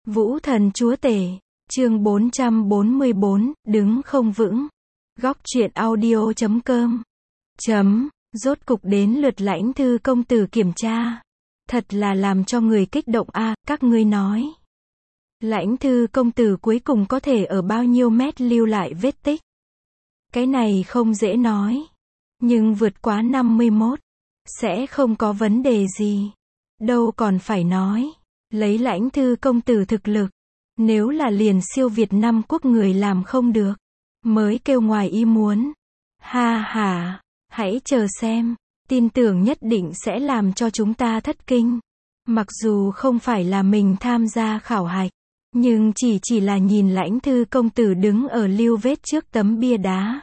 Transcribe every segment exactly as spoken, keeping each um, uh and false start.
Vũ thần chúa tể, chương bốn trăm bốn mươi bốn, đứng không vững. Góc truyện audio chấm com. Chấm, rốt cục đến lượt Lãnh Thư công tử kiểm tra. Thật là làm cho người kích động a, các ngươi nói. Lãnh Thư công tử cuối cùng có thể ở bao nhiêu mét lưu lại vết tích? Cái này không dễ nói. Nhưng vượt quá năm mươi mốt, sẽ không có vấn đề gì. Đâu còn phải nói. Lấy Lãnh Thư công tử thực lực, nếu là liền siêu việt năm quốc người làm không được, mới kêu ngoài ý muốn. Ha ha, hãy chờ xem, tin tưởng nhất định sẽ làm cho chúng ta thất kinh. Mặc dù không phải là mình tham gia khảo hạch, nhưng chỉ chỉ là nhìn Lãnh Thư công tử đứng ở lưu vết trước tấm bia đá.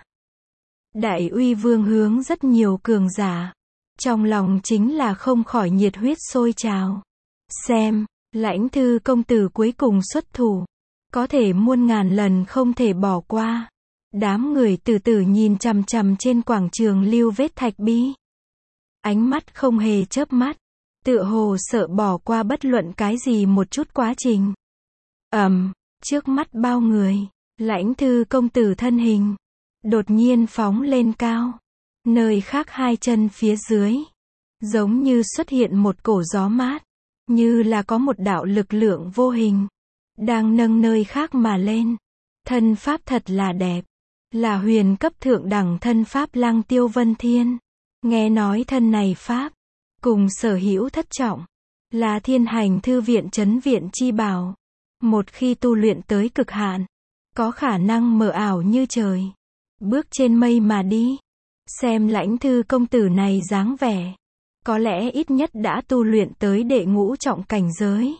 Đại uy vương hướng rất nhiều cường giả, trong lòng chính là không khỏi nhiệt huyết sôi trào. Xem, Lãnh Thư công tử cuối cùng xuất thủ, có thể muôn ngàn lần không thể bỏ qua. Đám người từ từ nhìn chằm chằm trên quảng trường lưu vết thạch bi. Ánh mắt không hề chớp mắt, tựa hồ sợ bỏ qua bất luận cái gì một chút quá trình. Ầm, trước mắt bao người, Lãnh Thư công tử thân hình đột nhiên phóng lên cao. Nơi khác hai chân phía dưới, giống như xuất hiện một cổ gió mát, như là có một đạo lực lượng vô hình đang nâng nơi khác mà lên. Thân pháp thật là đẹp, là huyền cấp thượng đẳng thân pháp Lăng Tiêu Vân Thiên. Nghe nói thân này pháp cùng sở hữu thất trọng, là thiên hành thư viện trấn viện chi bảo. Một khi tu luyện tới cực hạn, có khả năng mờ ảo như trời, bước trên mây mà đi. Xem Lãnh Thư công tử này dáng vẻ, có lẽ ít nhất đã tu luyện tới đệ ngũ trọng cảnh giới.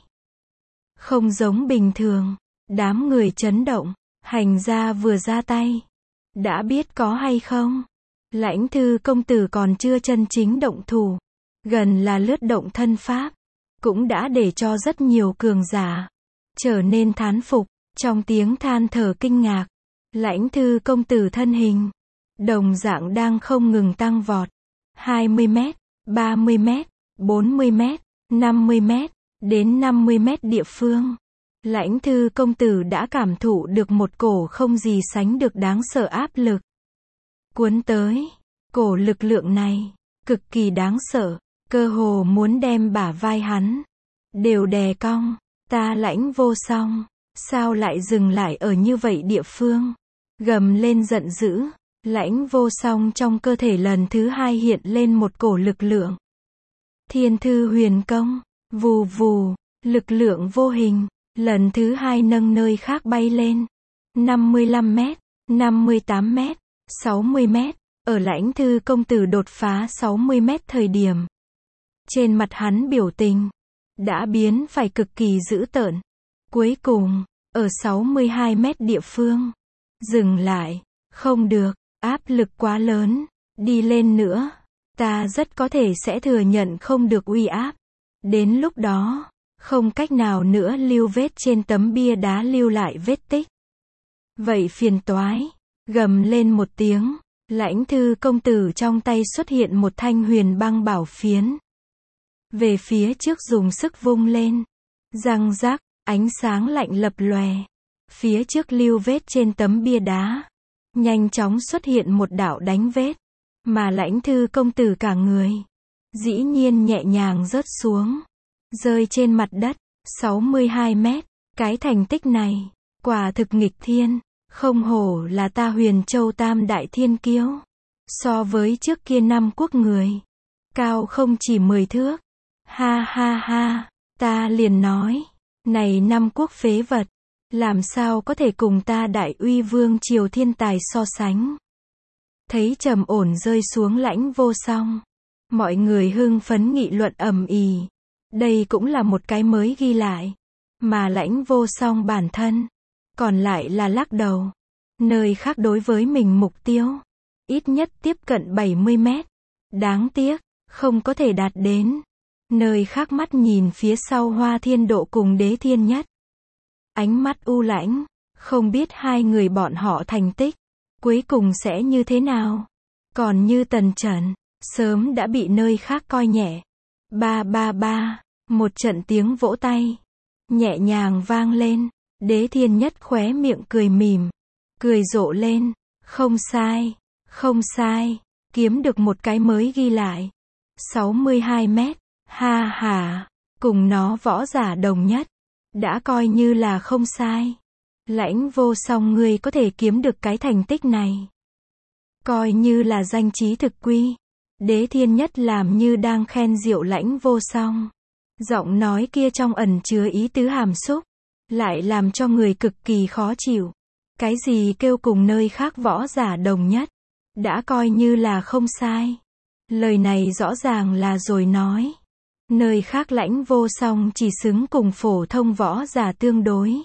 Không giống bình thường, đám người chấn động, hành gia vừa ra tay, đã biết có hay không. Lãnh Thư công tử còn chưa chân chính động thủ, gần là lướt động thân pháp, cũng đã để cho rất nhiều cường giả trở nên thán phục. Trong tiếng than thở kinh ngạc, Lãnh Thư công tử thân hình đồng dạng đang không ngừng tăng vọt. hai mươi mét, ba mươi mét, bốn mươi mét, năm mươi mét, đến năm mươi mét địa phương. Lãnh Thư công tử đã cảm thụ được một cổ không gì sánh được đáng sợ áp lực cuốn tới. Cổ lực lượng này cực kỳ đáng sợ, cơ hồ muốn đem bả vai hắn đều đè cong. Ta Lãnh vô song, sao lại dừng lại ở như vậy địa phương? Gầm lên giận dữ, Lãnh vô song trong cơ thể lần thứ hai hiện lên một cổ lực lượng. Thiên thư huyền công, vù vù, lực lượng vô hình, lần thứ hai nâng nơi khác bay lên. năm mươi lăm mét, năm mươi tám mét, sáu mươi mét, ở Lãnh Thư công tử đột phá sáu mươi mét thời điểm. Trên mặt hắn biểu tình đã biến phải cực kỳ dữ tợn. Cuối cùng, ở sáu mươi hai mét địa phương, dừng lại. Không được, áp lực quá lớn, đi lên nữa, ta rất có thể sẽ thừa nhận không được uy áp. Đến lúc đó, không cách nào nữa lưu vết trên tấm bia đá lưu lại vết tích. Vậy phiền toái. Gầm lên một tiếng, Lãnh Thư công tử trong tay xuất hiện một thanh huyền băng bảo phiến. Về phía trước dùng sức vung lên. Răng rác, ánh sáng lạnh lập lòe. Phía trước lưu vết trên tấm bia đá, nhanh chóng xuất hiện một đạo đánh vết. Mà Lãnh Thư công tử cả người dĩ nhiên nhẹ nhàng rớt xuống, rơi trên mặt đất. sáu mươi hai mét. Cái thành tích này quả thực nghịch thiên. Không hổ là ta Huyền Châu Tam Đại Thiên Kiêu. So với trước kia năm quốc người, cao không chỉ mười thước. Ha ha ha, ta liền nói, này năm quốc phế vật, làm sao có thể cùng ta Đại Uy Vương triều thiên tài so sánh. Thấy trầm ổn rơi xuống Lãnh vô song, mọi người hưng phấn nghị luận ầm ĩ. Đây cũng là một cái mới ghi lại. Mà Lãnh vô song bản thân còn lại là lắc đầu. Nơi khác đối với mình mục tiêu ít nhất tiếp cận bảy mươi mét. Đáng tiếc, không có thể đạt đến. Nơi khác mắt nhìn phía sau Hoa Thiên Độ cùng Đế Thiên Nhất. Ánh mắt u lãnh, không biết hai người bọn họ thành tích cuối cùng sẽ như thế nào. Còn như Tần Trần, sớm đã bị nơi khác coi nhẹ. Ba ba ba, một trận tiếng vỗ tay. nhẹ nhàng vang lên. Đế Thiên Nhất khóe miệng cười mỉm, cười rộ lên, không sai, không sai, kiếm được một cái mới ghi lại. sáu mươi hai mét, ha ha, cùng nó võ giả đồng nhất, đã coi như là không sai. Lãnh Vô Song ngươi có thể kiếm được cái thành tích này, coi như là danh chí thực quy. Đế Thiên Nhất làm như đang khen Diệu Lãnh Vô Song. Giọng nói kia trong ẩn chứa ý tứ hàm xúc, lại làm cho người cực kỳ khó chịu. Cái gì kêu cùng nơi khác võ giả đồng nhất, đã coi như là không sai. Lời này rõ ràng là rồi nói. Nơi khác Lãnh Vô Song chỉ xứng cùng phổ thông võ giả tương đối.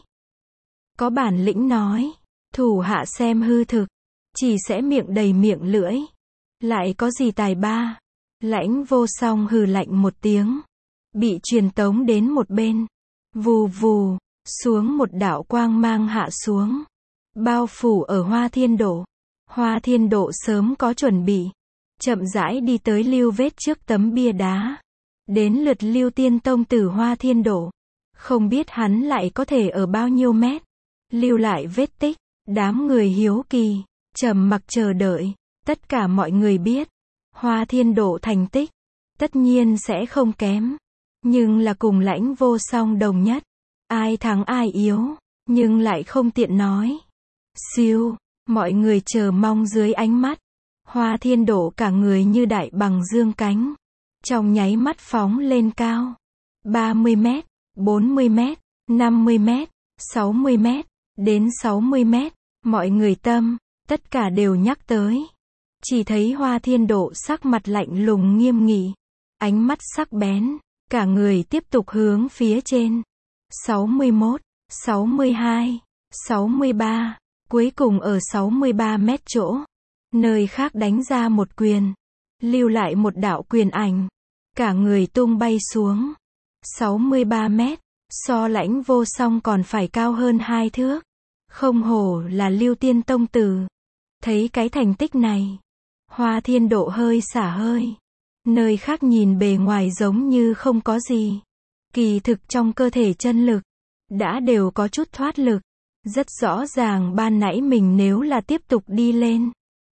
Có bản lĩnh nói, thủ hạ xem hư thực, chỉ sẽ miệng đầy miệng lưỡi. Lại có gì tài ba. Lãnh Vô Song hừ lạnh một tiếng, bị truyền tống đến một bên. Vù vù, xuống một đạo quang mang hạ xuống, bao phủ ở Hoa Thiên Độ. Hoa Thiên Độ sớm có chuẩn bị, chậm rãi đi tới lưu vết trước tấm bia đá. Đến lượt Lưu Tiên Tông tử Hoa Thiên Độ, không biết hắn lại có thể ở bao nhiêu mét lưu lại vết tích. Đám người hiếu kỳ, trầm mặc chờ đợi. Tất cả mọi người biết, Hoa Thiên Độ thành tích tất nhiên sẽ không kém, nhưng là cùng Lãnh Vô Song đồng nhất, ai thắng ai yếu, nhưng lại không tiện nói. Siêu, mọi người chờ mong dưới ánh mắt. Hoa Thiên Độ cả người như đại bằng dương cánh, trong nháy mắt phóng lên cao. ba mươi mét, bốn mươi mét, năm mươi mét, sáu mươi mét, đến sáu mươi mét, mọi người tâm, tất cả đều nhắc tới. Chỉ thấy Hoa Thiên Độ sắc mặt lạnh lùng nghiêm nghị, ánh mắt sắc bén, cả người tiếp tục hướng phía trên. sáu mươi mốt, sáu mươi hai, sáu mươi ba, cuối cùng ở sáu mươi ba mét chỗ, nơi khác đánh ra một quyền, lưu lại một đạo quyền ảnh, cả người tung bay xuống. sáu mươi ba mét, so Lãnh Vô Song còn phải cao hơn hai thước. Không hổ là Lưu Tiên Tông tử. Thấy cái thành tích này, Hoa Thiên Độ hơi xả hơi. Nơi khác nhìn bề ngoài giống như không có gì, kỳ thực trong cơ thể chân lực đã đều có chút thoát lực. Rất rõ ràng ban nãy mình nếu là tiếp tục đi lên,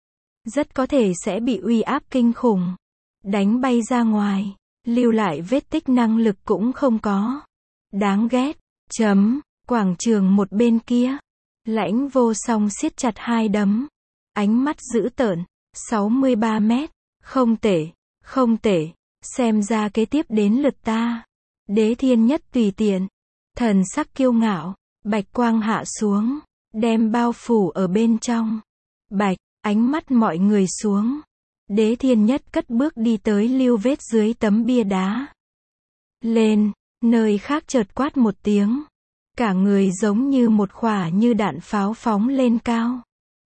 rất có thể sẽ bị uy áp kinh khủng, đánh bay ra ngoài, lưu lại vết tích năng lực cũng không có. Đáng ghét. Chấm. Quảng trường một bên kia, Lãnh Vô Song siết chặt hai đấm, ánh mắt dữ tợn. sáu mươi ba mét, không tệ, không tệ, xem ra kế tiếp đến lượt ta. Đế Thiên Nhất tùy tiện, thần sắc kiêu ngạo, bạch quang hạ xuống, đem bao phủ ở bên trong. Bạch, ánh mắt mọi người xuống. Đế Thiên Nhất cất bước đi tới lưu vết dưới tấm bia đá. Lên, nơi khác chợt quát một tiếng. Cả người giống như một quả như đạn pháo phóng lên cao.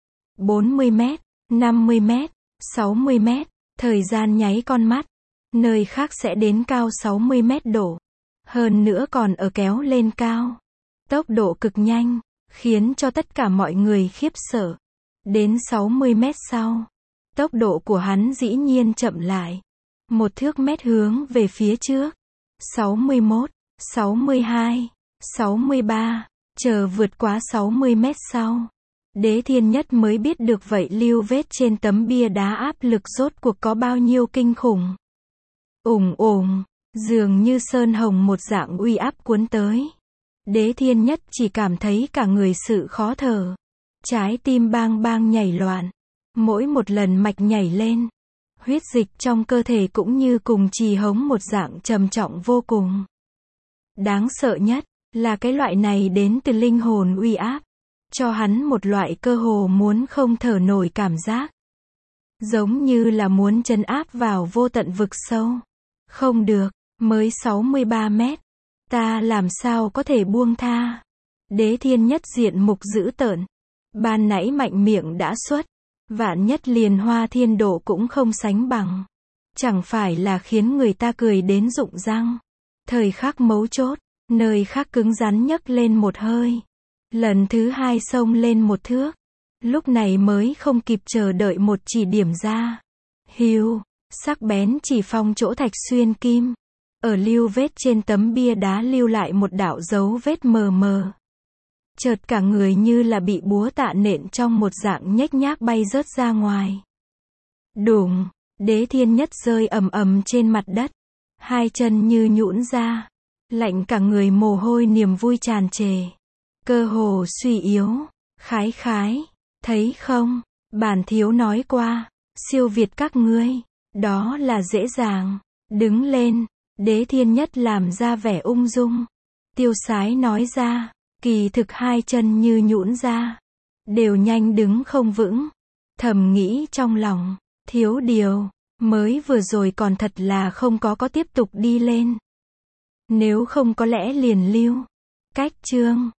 bốn mươi mét, năm mươi mét, sáu mươi mét, thời gian nháy con mắt. Nơi khác sẽ đến cao sáu mươi mét đổ. Hơn nữa còn ở kéo lên cao. Tốc độ cực nhanh, khiến cho tất cả mọi người khiếp sợ. Đến sáu mươi mét sau, tốc độ của hắn dĩ nhiên chậm lại. Một thước mét hướng về phía trước. sáu mươi mốt, sáu mươi hai, sáu mươi ba, chờ vượt quá sáu mươi mét sau. Đế Thiên Nhất mới biết được vậy lưu vết trên tấm bia đá áp lực rốt cuộc có bao nhiêu kinh khủng. Ủng ủng, dường như sơn hồng một dạng uy áp cuốn tới. Đế Thiên Nhất chỉ cảm thấy cả người sự khó thở. Trái tim bang bang nhảy loạn. Mỗi một lần mạch nhảy lên, huyết dịch trong cơ thể cũng như cùng trì hống một dạng trầm trọng vô cùng. Đáng sợ nhất là cái loại này đến từ linh hồn uy áp, cho hắn một loại cơ hồ muốn không thở nổi cảm giác. Giống như là muốn trấn áp vào vô tận vực sâu. Không được, mới sáu mươi ba mét. Ta làm sao có thể buông tha. Đế Thiên Nhất diện mục dữ tợn. Ban nãy mạnh miệng đã xuất. Vạn nhất liền Hoa Thiên Độ cũng không sánh bằng. Chẳng phải là khiến người ta cười đến rụng răng. Thời khắc mấu chốt, nơi khác cứng rắn nhấc lên một hơi. Lần thứ hai xông lên một thước. Lúc này mới không kịp chờ đợi một chỉ điểm ra. Hiu, sắc bén chỉ phong chỗ thạch xuyên kim. Ở lưu vết trên tấm bia đá lưu lại một đạo dấu vết mờ mờ. Chợt cả người như là bị búa tạ nện trong một dạng nhếch nhác bay rớt ra ngoài. Đùng, Đế Thiên Nhất rơi ầm ầm trên mặt đất. Hai chân như nhũn ra. Lạnh cả người, mồ hôi, niềm vui tràn trề. Cơ hồ suy yếu. Khái khái, thấy không, bản thiếu nói qua, siêu việt các ngươi, đó là dễ dàng. Đứng lên, Đế Thiên Nhất làm ra vẻ ung dung. Tiêu Sái nói ra, kỳ thực hai chân như nhũn ra, đều nhanh đứng không vững. Thầm nghĩ trong lòng, thiếu điều, mới vừa rồi còn thật là không có có tiếp tục đi lên. Nếu không có lẽ liền lưu. Cách chương